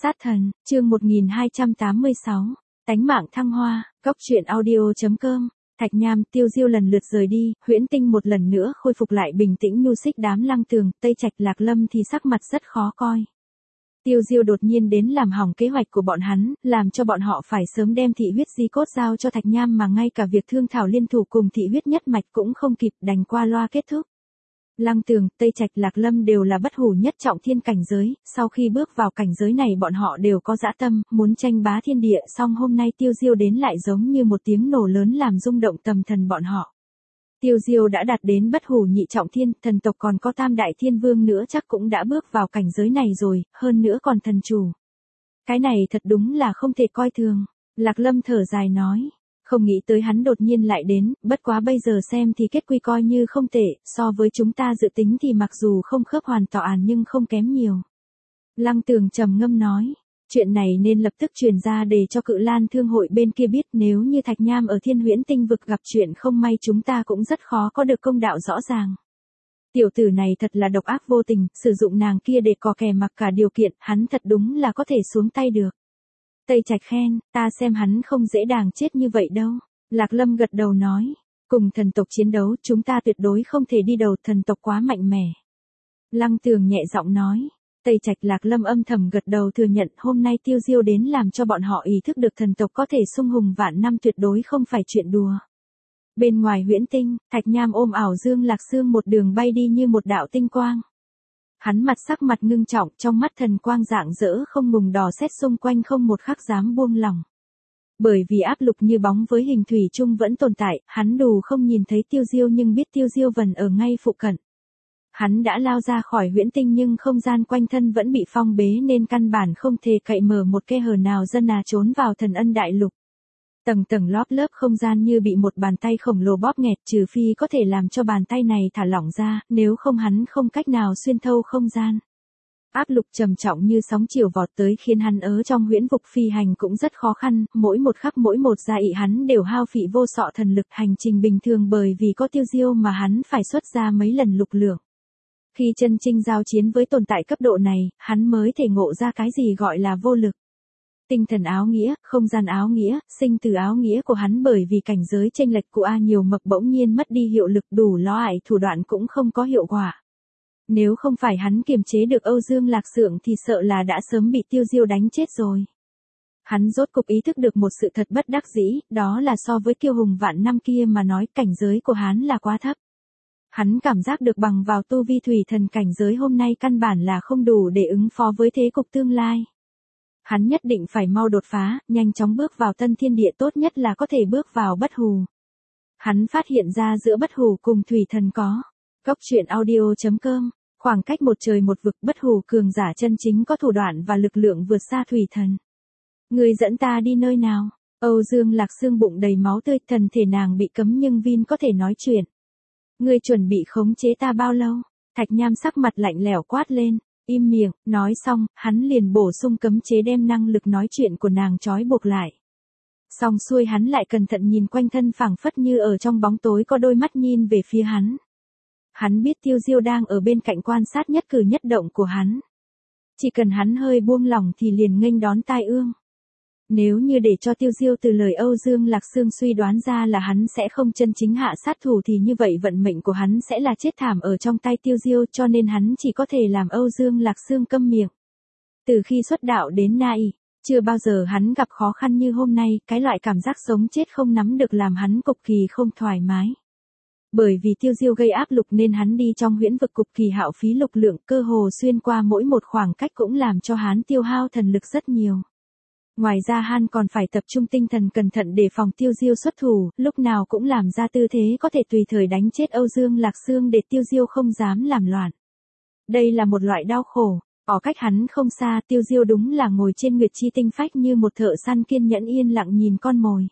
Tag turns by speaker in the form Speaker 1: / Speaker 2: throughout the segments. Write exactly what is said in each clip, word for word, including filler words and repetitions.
Speaker 1: Sát thần, chương một nghìn hai trăm tám mươi sáu, tánh mạng thăng hoa, góc truyện audio chấm com. Thạch Nham, Tiêu Diêu lần lượt rời đi, Huyễn Tinh một lần nữa khôi phục lại bình tĩnh nhu xích đám Lăng Tường, Tây Trạch Lạc Lâm thì sắc mặt rất khó coi. Tiêu Diêu đột nhiên đến làm hỏng kế hoạch của bọn hắn, làm cho bọn họ phải sớm đem thị huyết di cốt giao cho Thạch Nham mà ngay cả việc thương thảo liên thủ cùng thị huyết nhất mạch cũng không kịp, đành qua loa kết thúc. Lăng Tường, Tây Trạch Lạc Lâm đều là bất hủ nhất trọng thiên cảnh giới, sau khi bước vào cảnh giới này bọn họ đều có dã tâm, muốn tranh bá thiên địa, song hôm nay Tiêu Diêu đến lại giống như một tiếng nổ lớn làm rung động tâm thần bọn họ. Tiêu Diêu đã đạt đến bất hủ nhị trọng thiên, thần tộc còn có tam đại thiên vương nữa chắc cũng đã bước vào cảnh giới này rồi, hơn nữa còn thần chủ. Cái này thật đúng là không thể coi thường. Lạc Lâm thở dài nói. Không nghĩ tới hắn đột nhiên lại đến, bất quá bây giờ xem thì kết quy coi như không tệ, so với chúng ta dự tính thì mặc dù không khớp hoàn toàn nhưng không kém nhiều. Lăng Tường trầm ngâm nói, chuyện này nên lập tức truyền ra để cho Cự Lan Thương hội bên kia biết, nếu như Thạch Nham ở Thiên Huyễn Tinh vực gặp chuyện không may chúng ta cũng rất khó có được công đạo rõ ràng. Tiểu tử này thật là độc ác vô tình, sử dụng nàng kia để cò kè mặc cả điều kiện, hắn thật đúng là có thể xuống tay được. Tây Trạch khen, ta xem hắn không dễ dàng chết như vậy đâu. Lạc Lâm gật đầu nói, cùng thần tộc chiến đấu chúng ta tuyệt đối không thể đi đầu, thần tộc quá mạnh mẽ. Lăng Tường nhẹ giọng nói, Tây Trạch Lạc Lâm âm thầm gật đầu thừa nhận hôm nay Tiêu Diêu đến làm cho bọn họ ý thức được thần tộc có thể sung hùng vạn năm tuyệt đối không phải chuyện đùa. Bên ngoài Huyễn Tinh, Thạch Nham ôm ảo Dương Lạc Sương một đường bay đi như một đạo tinh quang. Hắn mặt sắc mặt ngưng trọng, trong mắt thần quang rạng rỡ không ngừng dò xét xung quanh không một khắc dám buông lỏng. Bởi vì áp lực như bóng với hình thủy chung vẫn tồn tại, hắn dù không nhìn thấy Tiêu Diêu nhưng biết Tiêu Diêu vẫn ở ngay phụ cận. Hắn đã lao ra khỏi Huyễn Tinh nhưng không gian quanh thân vẫn bị phong bế nên căn bản không thể cậy mở một khe hở nào dân à trốn vào Thần Ân Đại Lục. Tầng tầng lóp lớp không gian như bị một bàn tay khổng lồ bóp nghẹt, trừ phi có thể làm cho bàn tay này thả lỏng ra, nếu không hắn không cách nào xuyên thấu không gian. Áp lực trầm trọng như sóng chiều vọt tới khiến hắn ở trong huyễn vực phi hành cũng rất khó khăn, mỗi một khắc mỗi một gia ị hắn đều hao phí vô sọ thần lực, hành trình bình thường bởi vì có Tiêu Diêu mà hắn phải xuất ra mấy lần lục lượng. Khi chân chính giao chiến với tồn tại cấp độ này, hắn mới thể ngộ ra cái gì gọi là vô lực. Tinh thần áo nghĩa, không gian áo nghĩa, sinh từ áo nghĩa của hắn bởi vì cảnh giới chênh lệch của A nhiều mập bỗng nhiên mất đi hiệu lực, đủ loại thủ đoạn cũng không có hiệu quả. Nếu không phải hắn kiềm chế được Âu Dương Lạc Sượng thì sợ là đã sớm bị Tiêu Diêu đánh chết rồi. Hắn rốt cục ý thức được một sự thật bất đắc dĩ, đó là so với kiêu hùng vạn năm kia mà nói cảnh giới của hắn là quá thấp. Hắn cảm giác được bằng vào tu vi thủy thần cảnh giới hôm nay căn bản là không đủ để ứng phó với thế cục tương lai. Hắn nhất định phải mau đột phá, nhanh chóng bước vào tân thiên địa, tốt nhất là có thể bước vào bất hủ. Hắn phát hiện ra giữa bất hủ cùng thủy thần có. Góc truyện audio chấm com, khoảng cách một trời một vực, bất hủ cường giả chân chính có thủ đoạn và lực lượng vượt xa thủy thần. Người dẫn ta đi nơi nào? Âu Dương Lạc Sương bụng đầy máu tươi, thần thể nàng bị cấm nhưng Vin có thể nói chuyện. Ngươi chuẩn bị khống chế ta bao lâu? Thạch Nham sắc mặt lạnh lẽo quát lên. Im miệng, nói xong, hắn liền bổ sung cấm chế đem năng lực nói chuyện của nàng trói buộc lại. Xong xuôi hắn lại cẩn thận nhìn quanh thân phảng phất như ở trong bóng tối có đôi mắt nhìn về phía hắn. Hắn biết Tiêu Diêu đang ở bên cạnh quan sát nhất cử nhất động của hắn. Chỉ cần hắn hơi buông lỏng thì liền nghênh đón tai ương. Nếu như để cho Tiêu Diêu từ lời Âu Dương Lạc Sương suy đoán ra là hắn sẽ không chân chính hạ sát thủ thì như vậy vận mệnh của hắn sẽ là chết thảm ở trong tay Tiêu Diêu, cho nên hắn chỉ có thể làm Âu Dương Lạc Sương câm miệng. Từ khi xuất đạo đến nay, chưa bao giờ hắn gặp khó khăn như hôm nay, cái loại cảm giác sống chết không nắm được làm hắn cực kỳ không thoải mái. Bởi vì Tiêu Diêu gây áp lực nên hắn đi trong huyễn vực cực kỳ hao phí lực lượng, cơ hồ xuyên qua mỗi một khoảng cách cũng làm cho hắn tiêu hao thần lực rất nhiều. Ngoài ra hắn còn phải tập trung tinh thần cẩn thận để phòng Tiêu Diêu xuất thủ, lúc nào cũng làm ra tư thế có thể tùy thời đánh chết Âu Dương Lạc Sương để Tiêu Diêu không dám làm loạn. Đây là một loại đau khổ, ở cách hắn không xa Tiêu Diêu đúng là ngồi trên Nguyệt Chi Tinh Phách như một thợ săn kiên nhẫn yên lặng nhìn con mồi.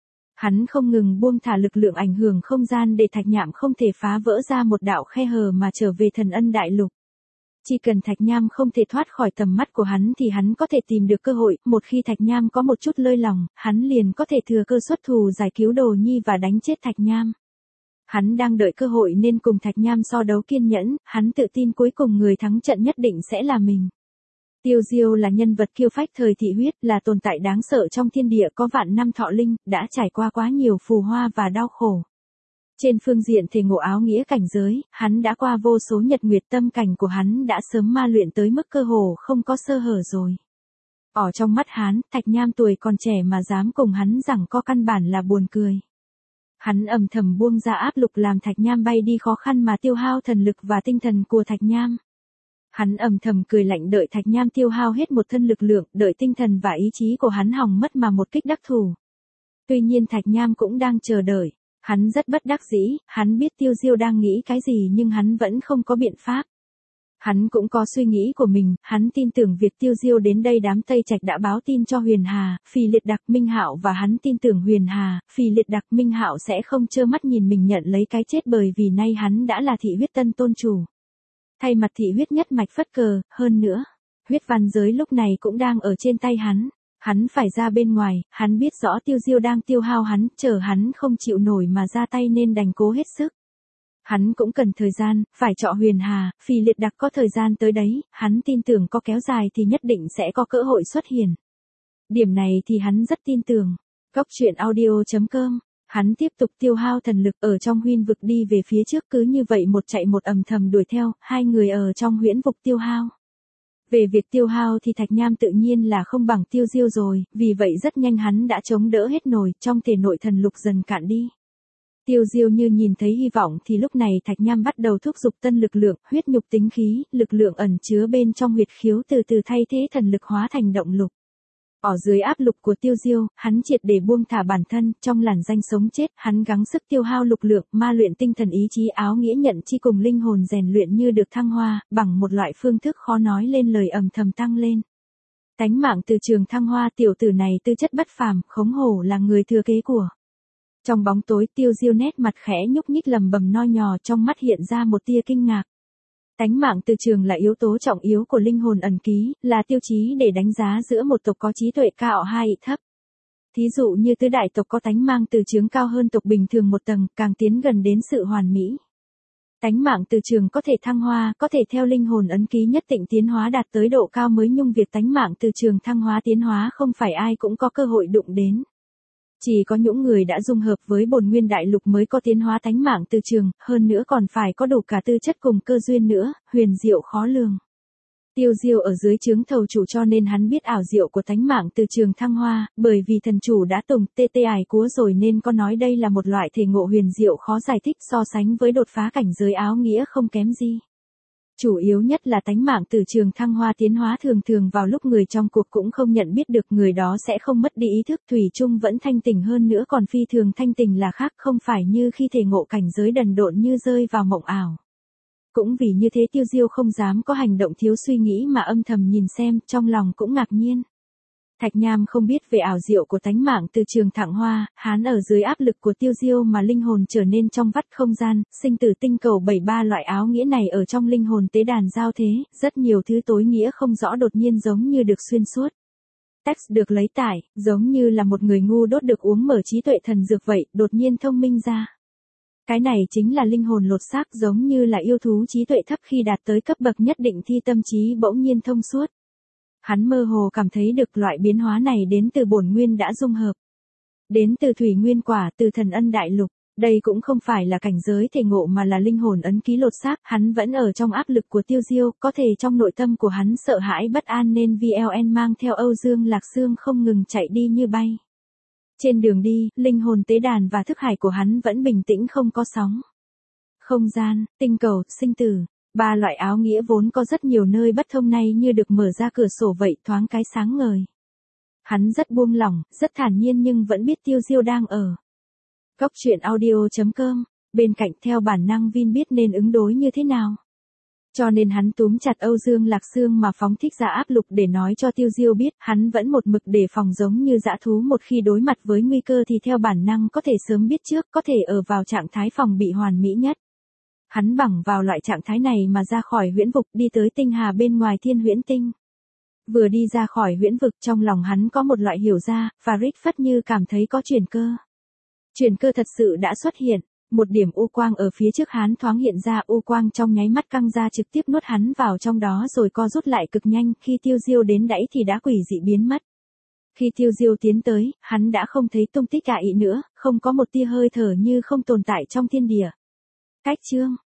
Speaker 1: Hắn không ngừng buông thả lực lượng ảnh hưởng không gian để Thạch Nham không thể phá vỡ ra một đạo khe hở mà trở về Thần Ân Đại Lục. Chỉ cần Thạch Nham không thể thoát khỏi tầm mắt của hắn thì hắn có thể tìm được cơ hội, một khi Thạch Nham có một chút lơi lòng, hắn liền có thể thừa cơ xuất thủ giải cứu Đồ Nhi và đánh chết Thạch Nham. Hắn đang đợi cơ hội nên cùng Thạch Nham so đấu kiên nhẫn, hắn tự tin cuối cùng người thắng trận nhất định sẽ là mình. Tiêu Diêu là nhân vật kiêu phách thời thị huyết, là tồn tại đáng sợ trong thiên địa, có vạn năm thọ linh, đã trải qua quá nhiều phù hoa và đau khổ. Trên phương diện thể ngộ áo nghĩa cảnh giới, hắn đã qua vô số nhật nguyệt, tâm cảnh của hắn đã sớm ma luyện tới mức cơ hồ không có sơ hở rồi. Ở trong mắt hắn, Thạch Nham tuổi còn trẻ mà dám cùng hắn rằng có căn bản là buồn cười. Hắn âm thầm buông ra áp lực làm Thạch Nham bay đi khó khăn mà tiêu hao thần lực và tinh thần của Thạch Nham. Hắn âm thầm cười lạnh đợi Thạch Nham tiêu hao hết một thân lực lượng, đợi tinh thần và ý chí của hắn hỏng mất mà một kích đắc thủ. Tuy nhiên Thạch Nham cũng đang chờ đợi. Hắn rất bất đắc dĩ, hắn biết Tiêu Diêu đang nghĩ cái gì nhưng hắn vẫn không có biện pháp. Hắn cũng có suy nghĩ của mình, hắn tin tưởng việc Tiêu Diêu đến đây đám Tây Trạch đã báo tin cho Huyền Hà, Phì Liệt Đặc, Minh Hạo và hắn tin tưởng Huyền Hà, Phì Liệt Đặc, Minh Hạo sẽ không trơ mắt nhìn mình nhận lấy cái chết bởi vì nay hắn đã là thị huyết tân tôn chủ. Thay mặt thị huyết nhất mạch phất cờ, hơn nữa, huyết văn giới lúc này cũng đang ở trên tay hắn. Hắn phải ra bên ngoài, hắn biết rõ Tiêu Diêu đang tiêu hao hắn, chờ hắn không chịu nổi mà ra tay nên đành cố hết sức. Hắn cũng cần thời gian, phải chọn Huyền Hà, Phì Liệt Đặc có thời gian tới đấy, hắn tin tưởng có kéo dài thì nhất định sẽ có cơ hội xuất hiện. Điểm này thì hắn rất tin tưởng. Góc truyện audio chấm com, hắn tiếp tục tiêu hao thần lực ở trong huyễn vực đi về phía trước, cứ như vậy một chạy một ầm thầm đuổi theo, hai người ở trong huyễn vực tiêu hao. Về việc tiêu hao thì Thạch Nham tự nhiên là không bằng Tiêu Diêu rồi, vì vậy rất nhanh hắn đã chống đỡ hết nổi, trong thể nội thần lục dần cạn đi. Tiêu Diêu như nhìn thấy hy vọng thì lúc này Thạch Nham bắt đầu thúc giục tân lực lượng, huyết nhục tính khí, lực lượng ẩn chứa bên trong huyệt khiếu từ từ thay thế thần lực hóa thành động lục. Ở dưới áp lực của Tiêu Diêu, hắn triệt để buông thả bản thân, trong làn danh sống chết, hắn gắng sức tiêu hao lực lượng, ma luyện tinh thần ý chí áo nghĩa nhận chi cùng linh hồn rèn luyện như được thăng hoa, bằng một loại phương thức khó nói lên lời ầm thầm tăng lên. Tánh mạng từ trường thăng hoa, tiểu tử này tư chất bất phàm, khống hổ là người thừa kế của. Trong bóng tối, Tiêu Diêu nét mặt khẽ nhúc nhích lầm bầm no nhò, trong mắt hiện ra một tia kinh ngạc. Tánh mạng từ trường là yếu tố trọng yếu của linh hồn ẩn ký, là tiêu chí để đánh giá giữa một tộc có trí tuệ cao hay thấp. Thí dụ như tứ đại tộc có tánh mạng từ trường cao hơn tộc bình thường một tầng, càng tiến gần đến sự hoàn mỹ. Tánh mạng từ trường có thể thăng hoa, có thể theo linh hồn ấn ký nhất định tiến hóa đạt tới độ cao mới, nhưng việc tánh mạng từ trường thăng hóa tiến hóa không phải ai cũng có cơ hội đụng đến. Chỉ có những người đã dung hợp với bổn nguyên đại lục mới có tiến hóa tánh mạng từ trường, hơn nữa còn phải có đủ cả tư chất cùng cơ duyên nữa, huyền diệu khó lường. Tiêu Diêu ở dưới trướng thầu chủ cho nên hắn biết ảo diệu của tánh mạng từ trường thăng hoa, bởi vì thần chủ đã tùng tê tê ải cúa rồi nên có nói đây là một loại thể ngộ huyền diệu khó giải thích, so sánh với đột phá cảnh giới áo nghĩa không kém gì. Chủ yếu nhất là tánh mạng từ trường thăng hoa tiến hóa thường thường vào lúc người trong cuộc cũng không nhận biết được, người đó sẽ không mất đi ý thức, thủy chung vẫn thanh tỉnh, hơn nữa còn phi thường thanh tỉnh là khác, không phải như khi thể ngộ cảnh giới đần độn như rơi vào mộng ảo. Cũng vì như thế Tiêu Diêu không dám có hành động thiếu suy nghĩ mà âm thầm nhìn xem, trong lòng cũng ngạc nhiên. Thạch Nham không biết về ảo diệu của tánh mạng từ trường thẳng hoa, hắn ở dưới áp lực của Tiêu Diêu mà linh hồn trở nên trong vắt không gian, sinh tử tinh cầu bảy ba loại áo nghĩa này ở trong linh hồn tế đàn giao thế, rất nhiều thứ tối nghĩa không rõ đột nhiên giống như được xuyên suốt. Text được lấy tải, giống như là một người ngu đốt được uống mở trí tuệ thần dược vậy, đột nhiên thông minh ra. Cái này chính là linh hồn lột xác, giống như là yêu thú trí tuệ thấp khi đạt tới cấp bậc nhất định thì tâm trí bỗng nhiên thông suốt. Hắn mơ hồ cảm thấy được loại biến hóa này đến từ bổn nguyên đã dung hợp. Đến từ thủy nguyên quả, từ thần ân đại lục. Đây cũng không phải là cảnh giới thể ngộ mà là linh hồn ấn ký lột xác, hắn vẫn ở trong áp lực của Tiêu Diêu, có thể trong nội tâm của hắn sợ hãi bất an nên vê lờ en mang theo Âu Dương Lạc Sương không ngừng chạy đi như bay. Trên đường đi, linh hồn tế đàn và thức hải của hắn vẫn bình tĩnh không có sóng. Không gian, tinh cầu, sinh tử, ba loại áo nghĩa vốn có rất nhiều nơi bất thông này như được mở ra cửa sổ vậy, thoáng cái sáng ngời. Hắn rất buông lỏng, rất thản nhiên nhưng vẫn biết Tiêu Diêu đang ở. Góc truyện audio chấm com, bên cạnh theo bản năng Vin biết nên ứng đối như thế nào. Cho nên hắn túm chặt Âu Dương Lạc Sương mà phóng thích ra áp lực để nói cho Tiêu Diêu biết, hắn vẫn một mực đề phòng giống như dã thú, một khi đối mặt với nguy cơ thì theo bản năng có thể sớm biết trước, có thể ở vào trạng thái phòng bị hoàn mỹ nhất. Hắn bằng vào loại trạng thái này mà ra khỏi huyễn vực đi tới tinh hà bên ngoài thiên huyễn tinh. Vừa đi ra khỏi huyễn vực trong lòng hắn có một loại hiểu ra, và rít phất như cảm thấy có chuyển cơ. Chuyển cơ thật sự đã xuất hiện. một điểm u quang ở phía trước hắn thoáng hiện ra, u quang trong nháy mắt căng ra trực tiếp nuốt hắn vào trong đó rồi co rút lại cực nhanh, khi Tiêu Diêu đến đẫy thì đã quỷ dị biến mất. Khi Tiêu Diêu tiến tới, hắn đã không thấy tung tích cả ị nữa, không có một tia hơi thở như không tồn tại trong thiên địa. Cách chương